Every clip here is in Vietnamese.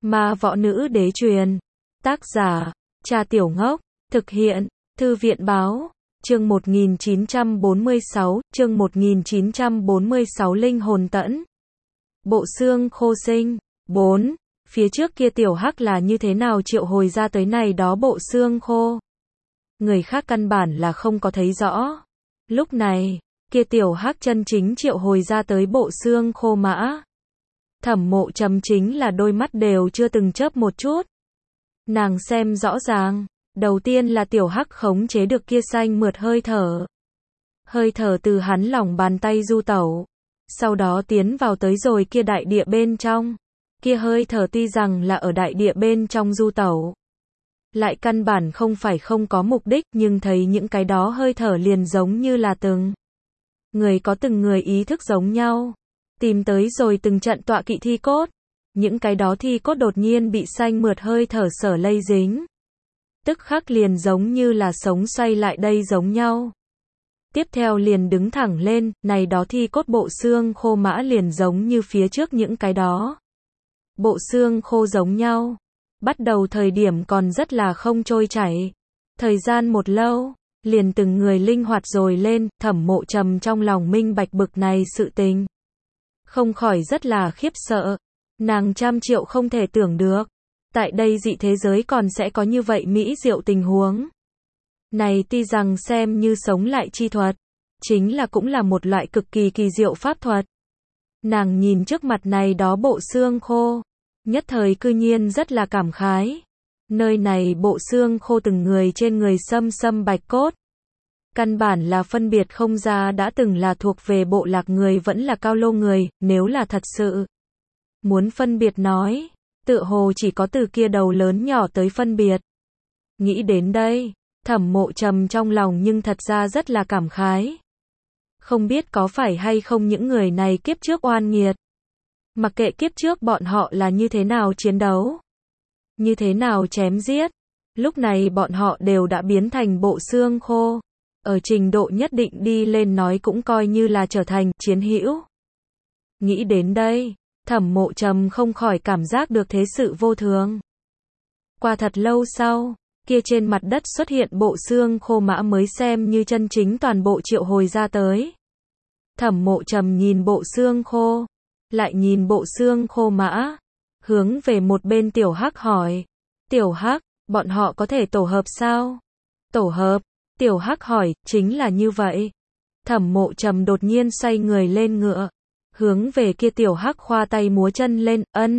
Ma võ nữ đế truyền. Tác giả, Cha Tiểu Ngốc. Thực hiện, Thư viện báo. Chương 1946, Linh hồn tẫn. Bộ xương khô sinh. 4. Phía trước kia tiểu hắc là như thế nào triệu hồi ra tới này đó bộ xương khô? Người khác căn bản là không có thấy rõ. Lúc này, kia tiểu hắc chân chính triệu hồi ra tới bộ xương khô mã. Thẩm Mộ Trầm chính là đôi mắt đều chưa từng chớp một chút. Nàng xem rõ ràng, đầu tiên là tiểu hắc khống chế được kia xanh mượt hơi thở. Hơi thở từ hắn lòng bàn tay du tẩu, sau đó tiến vào tới rồi kia đại địa bên trong. Kia hơi thở tuy rằng là ở đại địa bên trong du tẩu, lại căn bản không phải không có mục đích, nhưng thấy những cái đó hơi thở liền giống như là từng người có từng người ý thức giống nhau. Tìm tới rồi từng trận tọa kỵ thi cốt. Những cái đó thi cốt đột nhiên bị xanh mượt hơi thở sở lây dính. Tức khắc liền giống như là sống xoay lại đây giống nhau. Tiếp theo liền đứng thẳng lên, này đó thi cốt bộ xương khô mã liền giống như phía trước những cái đó. Bộ xương khô giống nhau. Bắt đầu thời điểm còn rất là không trôi chảy. Thời gian một lâu, liền từng người linh hoạt rồi lên, Thẩm Mộ Trầm trong lòng minh bạch bực này sự tình. Không khỏi rất là khiếp sợ. Nàng trăm triệu không thể tưởng được. Tại đây dị thế giới còn sẽ có như vậy mỹ diệu tình huống. Này tuy rằng xem như sống lại chi thuật, chính là cũng là một loại cực kỳ kỳ diệu pháp thuật. Nàng nhìn trước mặt này đó bộ xương khô, nhất thời cư nhiên rất là cảm khái. Nơi này bộ xương khô từng người trên người xâm xâm bạch cốt. Căn bản là phân biệt không ra đã từng là thuộc về bộ lạc người vẫn là cao lô người, nếu là thật sự muốn phân biệt nói, tựa hồ chỉ có từ kia đầu lớn nhỏ tới phân biệt. Nghĩ đến đây, Thẩm Mộ Trầm trong lòng nhưng thật ra rất là cảm khái. Không biết có phải hay không những người này kiếp trước oan nghiệt. Mặc kệ kiếp trước bọn họ là như thế nào chiến đấu, như thế nào chém giết, lúc này bọn họ đều đã biến thành bộ xương khô. Ở trình độ nhất định đi lên nói cũng coi như là trở thành chiến hữu. Nghĩ đến đây, Thẩm Mộ Trầm không khỏi cảm giác được thế sự vô thường. Qua thật lâu sau, kia trên mặt đất xuất hiện bộ xương khô mã mới xem như chân chính toàn bộ triệu hồi ra tới. Thẩm Mộ Trầm nhìn bộ xương khô, lại nhìn bộ xương khô mã, hướng về một bên tiểu hắc hỏi. Tiểu hắc, bọn họ có thể tổ hợp sao? Tổ hợp? Tiểu hắc hỏi, chính là như vậy. Thẩm Mộ Trầm đột nhiên xoay người lên ngựa, hướng về kia tiểu hắc khoa tay múa chân lên, ân.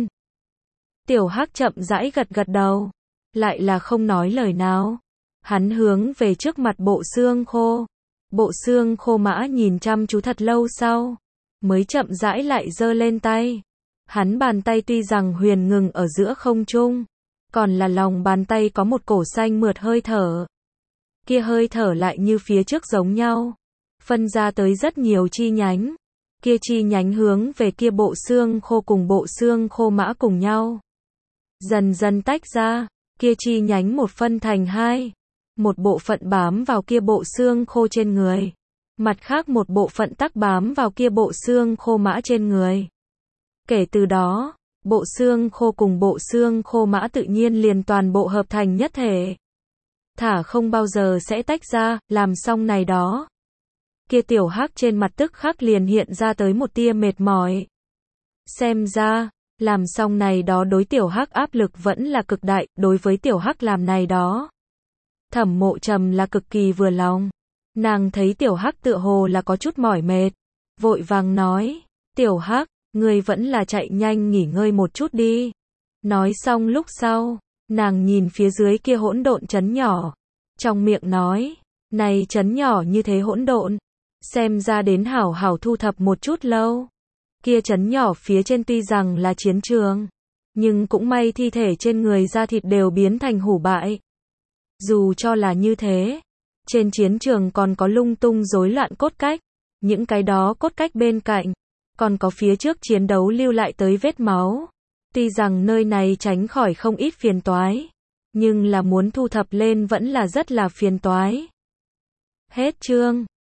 Tiểu hắc chậm rãi gật gật đầu, lại là không nói lời nào. Hắn hướng về trước mặt bộ xương khô. Bộ xương khô mã nhìn chăm chú thật lâu sau, mới chậm rãi lại giơ lên tay. Hắn bàn tay tuy rằng huyền ngừng ở giữa không trung, còn là lòng bàn tay có một cổ xanh mượt hơi thở. Kia hơi thở lại như phía trước giống nhau, phân ra tới rất nhiều chi nhánh. Kia chi nhánh hướng về kia bộ xương khô cùng bộ xương khô mã cùng nhau. Dần dần tách ra, kia chi nhánh một phân thành hai. Một bộ phận bám vào kia bộ xương khô trên người. Mặt khác một bộ phận tắc bám vào kia bộ xương khô mã trên người. Kể từ đó, bộ xương khô cùng bộ xương khô mã tự nhiên liền toàn bộ hợp thành nhất thể. Thả không bao giờ sẽ tách ra, làm xong này đó. Kia tiểu hắc trên mặt tức khắc liền hiện ra tới một tia mệt mỏi. Xem ra, làm xong này đó đối tiểu hắc áp lực vẫn là cực đại, đối với tiểu hắc làm này đó. Thẩm Mộ Trầm là cực kỳ vừa lòng. Nàng thấy tiểu hắc tựa hồ là có chút mỏi mệt, vội vàng nói, tiểu hắc, ngươi vẫn là chạy nhanh nghỉ ngơi một chút đi. Nói xong lúc sau, nàng nhìn phía dưới kia hỗn độn trấn nhỏ, trong miệng nói, này trấn nhỏ như thế hỗn độn, xem ra đến hảo hảo thu thập một chút lâu. Kia trấn nhỏ phía trên tuy rằng là chiến trường, nhưng cũng may thi thể trên người da thịt đều biến thành hủ bại. Dù cho là như thế, trên chiến trường còn có lung tung rối loạn cốt cách, những cái đó cốt cách bên cạnh, còn có phía trước chiến đấu lưu lại tới vết máu. Tuy rằng nơi này tránh khỏi không ít phiền toái, nhưng là muốn thu thập lên vẫn là rất là phiền toái. Hết chương.